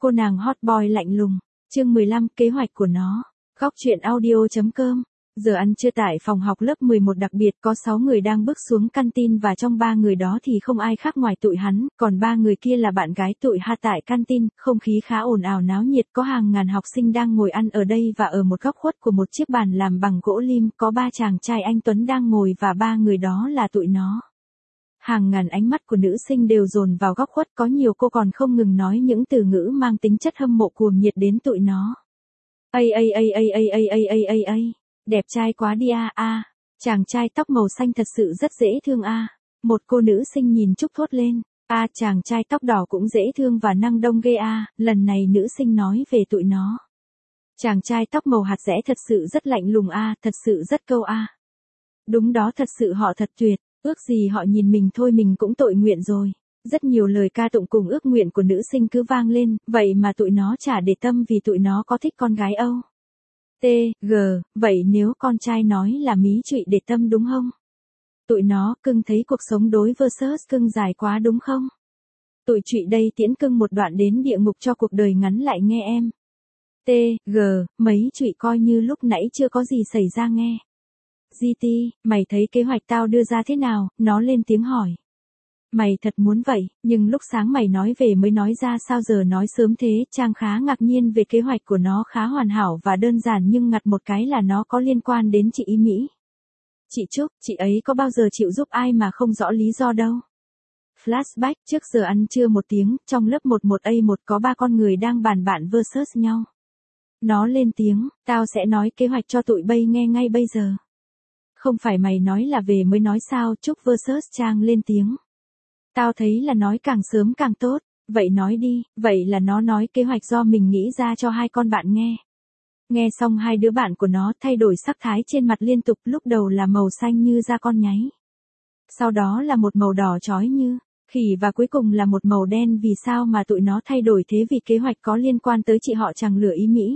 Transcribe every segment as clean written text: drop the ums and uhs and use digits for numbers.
cô nàng hot boy lạnh lùng. Chương 15, kế hoạch của nó. Góc truyện audio.com. Giờ ăn trưa tại phòng học lớp 11 đặc biệt có 6 người đang bước xuống canteen và trong 3 người đó thì không ai khác ngoài tụi hắn, còn 3 người kia là bạn gái tụi ha tại canteen, không khí khá ồn ào náo nhiệt, có hàng ngàn học sinh đang ngồi ăn ở đây và ở một góc khuất của một chiếc bàn làm bằng gỗ lim có 3 chàng trai anh tuấn đang ngồi và 3 người đó là tụi nó. Hàng ngàn ánh mắt của nữ sinh đều dồn vào góc khuất, có nhiều cô còn không ngừng nói những từ ngữ mang tính chất hâm mộ cuồng nhiệt đến tụi nó. Đẹp trai quá đi a. Chàng trai tóc màu xanh thật sự rất dễ thương a. Một cô nữ sinh nhìn Trúc thốt lên. Chàng trai tóc đỏ cũng dễ thương và năng đông ghê a. Lần này nữ sinh nói về tụi nó. Chàng trai tóc màu hạt dẻ thật sự rất lạnh lùng a, thật sự rất câu a. Đúng đó, thật sự họ thật tuyệt, ước gì họ nhìn mình thôi mình cũng tội nguyện rồi. Rất nhiều lời ca tụng cùng ước nguyện của nữ sinh cứ vang lên, vậy mà tụi nó chả để tâm vì tụi nó có thích con gái Âu. Vậy nếu con trai nói là mí trụy để tâm đúng không? Tụi nó cưng thấy cuộc sống đối versus cưng dài quá đúng không? Tụi trụy đây tiễn cưng một đoạn đến địa ngục cho cuộc đời ngắn lại nghe em. Mấy trụy coi như lúc nãy chưa có gì xảy ra nghe. GT, mày thấy kế hoạch tao đưa ra thế nào? Nó lên tiếng hỏi. Mày thật muốn vậy, nhưng lúc sáng mày nói về mới nói ra sao giờ nói sớm thế? Trang khá ngạc nhiên về kế hoạch của nó khá hoàn hảo và đơn giản nhưng ngặt một cái là nó có liên quan đến chị ý Mỹ. Chị Trúc, chị ấy có bao giờ chịu giúp ai mà không rõ lý do đâu. Flashback, trước giờ ăn trưa một tiếng, trong lớp 11A1 có 3 con người đang bàn bạn versus nhau. Nó lên tiếng, tao sẽ nói kế hoạch cho tụi bay nghe ngay bây giờ. Không phải mày nói là về mới nói sao? Trúc versus Trang lên tiếng. Tao thấy là nói càng sớm càng tốt, vậy nói đi, vậy là nó nói kế hoạch do mình nghĩ ra cho 2 con bạn nghe. Nghe xong 2 đứa bạn của nó thay đổi sắc thái trên mặt liên tục, lúc đầu là màu xanh như da con nháy. Sau đó là một màu đỏ chói như khỉ và cuối cùng là một màu đen. Vì sao mà tụi nó thay đổi thế? Vì kế hoạch có liên quan tới chị họ chàng lửa ý Mỹ.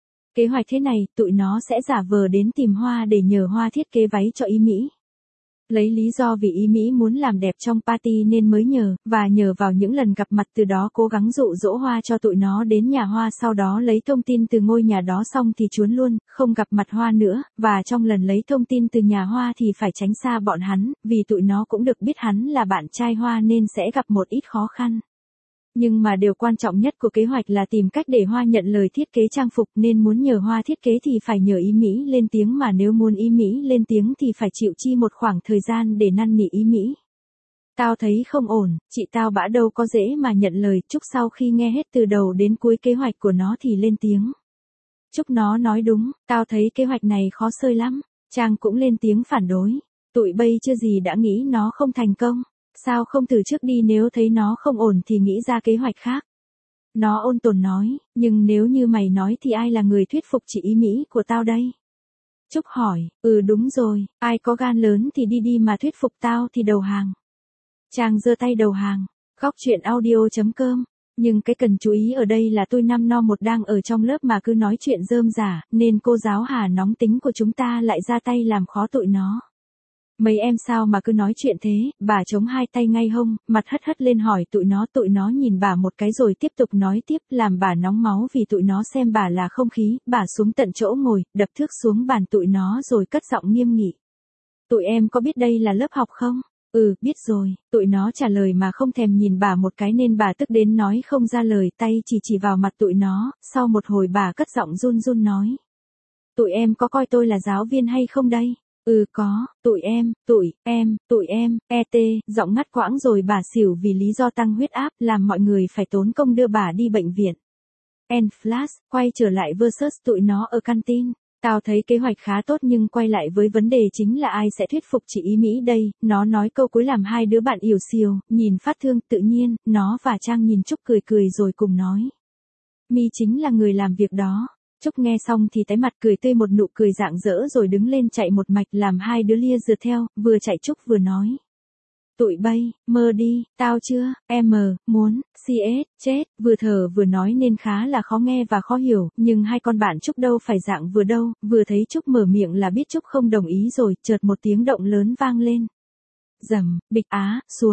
Kế hoạch thế này, tụi nó sẽ giả vờ đến tìm Hoa để nhờ Hoa thiết kế váy cho ý Mỹ. Lấy lý do vì ý Mỹ muốn làm đẹp trong party nên mới nhờ, và nhờ vào những lần gặp mặt từ đó cố gắng dụ dỗ Hoa cho tụi nó đến nhà Hoa, sau đó lấy thông tin từ ngôi nhà đó xong thì trốn luôn, không gặp mặt Hoa nữa, và trong lần lấy thông tin từ nhà Hoa thì phải tránh xa bọn hắn, vì tụi nó cũng được biết hắn là bạn trai Hoa nên sẽ gặp một ít khó khăn. Nhưng mà điều quan trọng nhất của kế hoạch là tìm cách để Hoa nhận lời thiết kế trang phục, nên muốn nhờ Hoa thiết kế thì phải nhờ ý Mỹ lên tiếng, mà nếu muốn ý Mỹ lên tiếng thì phải chịu chi một khoảng thời gian để năn nỉ ý Mỹ. Tao thấy không ổn, chị tao bã đâu có dễ mà nhận lời. Trúc sau khi nghe hết từ đầu đến cuối kế hoạch của nó thì lên tiếng. Trúc nó nói đúng, tao thấy kế hoạch này khó xơi lắm. Trang cũng lên tiếng phản đối. Tụi bay chưa gì đã nghĩ nó không thành công. Sao không thử trước đi, nếu thấy nó không ổn thì nghĩ ra kế hoạch khác. Nó ôn tồn nói, nhưng nếu như mày nói thì ai là người thuyết phục chị ý Mỹ của tao đây? Trúc hỏi, đúng rồi, ai có gan lớn thì đi mà thuyết phục tao thì đầu hàng. Trang giơ tay đầu hàng. Góc truyện audio.com. Nhưng cái cần chú ý ở đây là tôi năm no một đang ở trong lớp mà cứ nói chuyện rơm rả, nên cô giáo Hà nóng tính của chúng ta lại ra tay làm khó tụi nó. Mấy em sao mà cứ nói chuyện thế? Bà chống 2 tay ngay hông, mặt hất lên hỏi tụi nó nhìn bà một cái rồi tiếp tục nói tiếp, làm bà nóng máu vì tụi nó xem bà là không khí. Bà xuống tận chỗ ngồi, đập thước xuống bàn tụi nó rồi cất giọng nghiêm nghị. Tụi em có biết đây là lớp học không? Biết rồi. Tụi nó trả lời mà không thèm nhìn bà một cái nên bà tức đến nói không ra lời, tay chỉ vào mặt tụi nó. Sau một hồi bà cất giọng run run nói. Tụi em có coi tôi là giáo viên hay không đây? Có, tụi em, giọng ngắt quãng rồi bà xỉu vì lý do tăng huyết áp, làm mọi người phải tốn công đưa bà đi bệnh viện. Flash, quay trở lại versus tụi nó ở canteen. Tao thấy kế hoạch khá tốt nhưng quay lại với vấn đề chính là ai sẽ thuyết phục chị ý Mỹ đây. Nó nói câu cuối làm 2 đứa bạn ỉu xìu, nhìn phát thương. Tự nhiên, nó và Trang nhìn Trúc cười rồi cùng nói. Mi chính là người làm việc đó. Trúc nghe xong thì tái mặt cười tươi, một nụ cười rạng rỡ rồi đứng lên chạy một mạch, làm 2 đứa lia rượt theo, vừa chạy Trúc vừa nói. Tụi bay, mơ đi, tao chưa, muốn, chết, vừa thở vừa nói nên khá là khó nghe và khó hiểu, nhưng 2 con bạn Trúc đâu phải dạng vừa đâu, vừa thấy Trúc mở miệng là biết Trúc không đồng ý rồi, chợt một tiếng động lớn vang lên. Rầm, bịch xuống.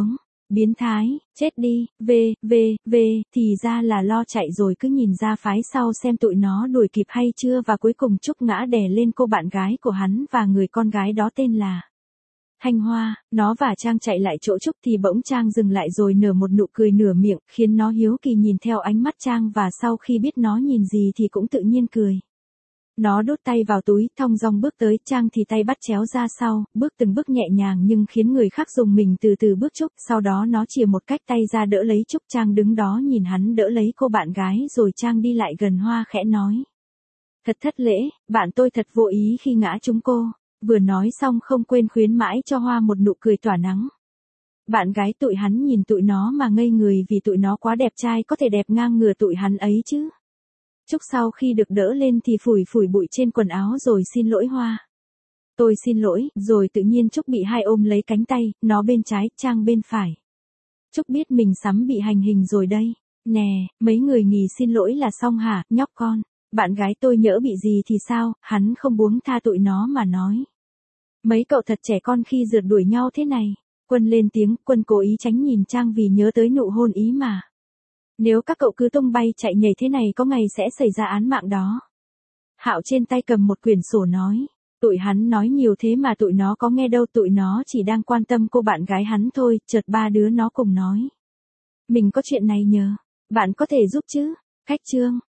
Biến thái, chết đi, thì ra là lo chạy rồi cứ nhìn ra phái sau xem tụi nó đuổi kịp hay chưa và cuối cùng Trúc ngã đè lên cô bạn gái của hắn và người con gái đó tên là Thanh Hoa, nó và Trang chạy lại chỗ Trúc thì bỗng Trang dừng lại rồi nở một nụ cười nửa miệng, khiến nó hiếu kỳ nhìn theo ánh mắt Trang và sau khi biết nó nhìn gì thì cũng tự nhiên cười. Nó đút tay vào túi, thong dong bước tới, Trang thì tay bắt chéo ra sau, bước từng bước nhẹ nhàng nhưng khiến người khác dùng mình từ từ bước Trúc, sau đó nó chìa một cách tay ra đỡ lấy Trúc, Trang đứng đó nhìn hắn đỡ lấy cô bạn gái rồi Trang đi lại gần Hoa khẽ nói. Thật thất lễ, bạn tôi thật vô ý khi ngã trúng cô, vừa nói xong không quên khuyến mãi cho Hoa một nụ cười tỏa nắng. Bạn gái tụi hắn nhìn tụi nó mà ngây người vì tụi nó quá đẹp trai có thể đẹp ngang ngửa tụi hắn ấy chứ. Trúc sau khi được đỡ lên thì phủi phủi bụi trên quần áo rồi xin lỗi Hoa. Tôi xin lỗi, rồi tự nhiên Trúc bị hai ôm lấy cánh tay, nó bên trái, Trang bên phải. Trúc biết mình sắm bị hành hình rồi đây. Nè, mấy người nghỉ xin lỗi là xong hả, nhóc con. Bạn gái tôi nhỡ bị gì thì sao, hắn không buông tha tụi nó mà nói. Mấy cậu thật trẻ con khi rượt đuổi nhau thế này. Quân lên tiếng, Quân cố ý tránh nhìn Trang vì nhớ tới nụ hôn ý mà. Nếu các cậu cứ tung bay chạy nhảy thế này có ngày sẽ xảy ra án mạng đó. Hạo trên tay cầm một quyển sổ nói. Tụi hắn nói nhiều thế mà tụi nó có nghe đâu, tụi nó chỉ đang quan tâm cô bạn gái hắn thôi, chợt ba đứa nó cùng nói. Mình có chuyện này nhờ, bạn có thể giúp chứ? Khách trương.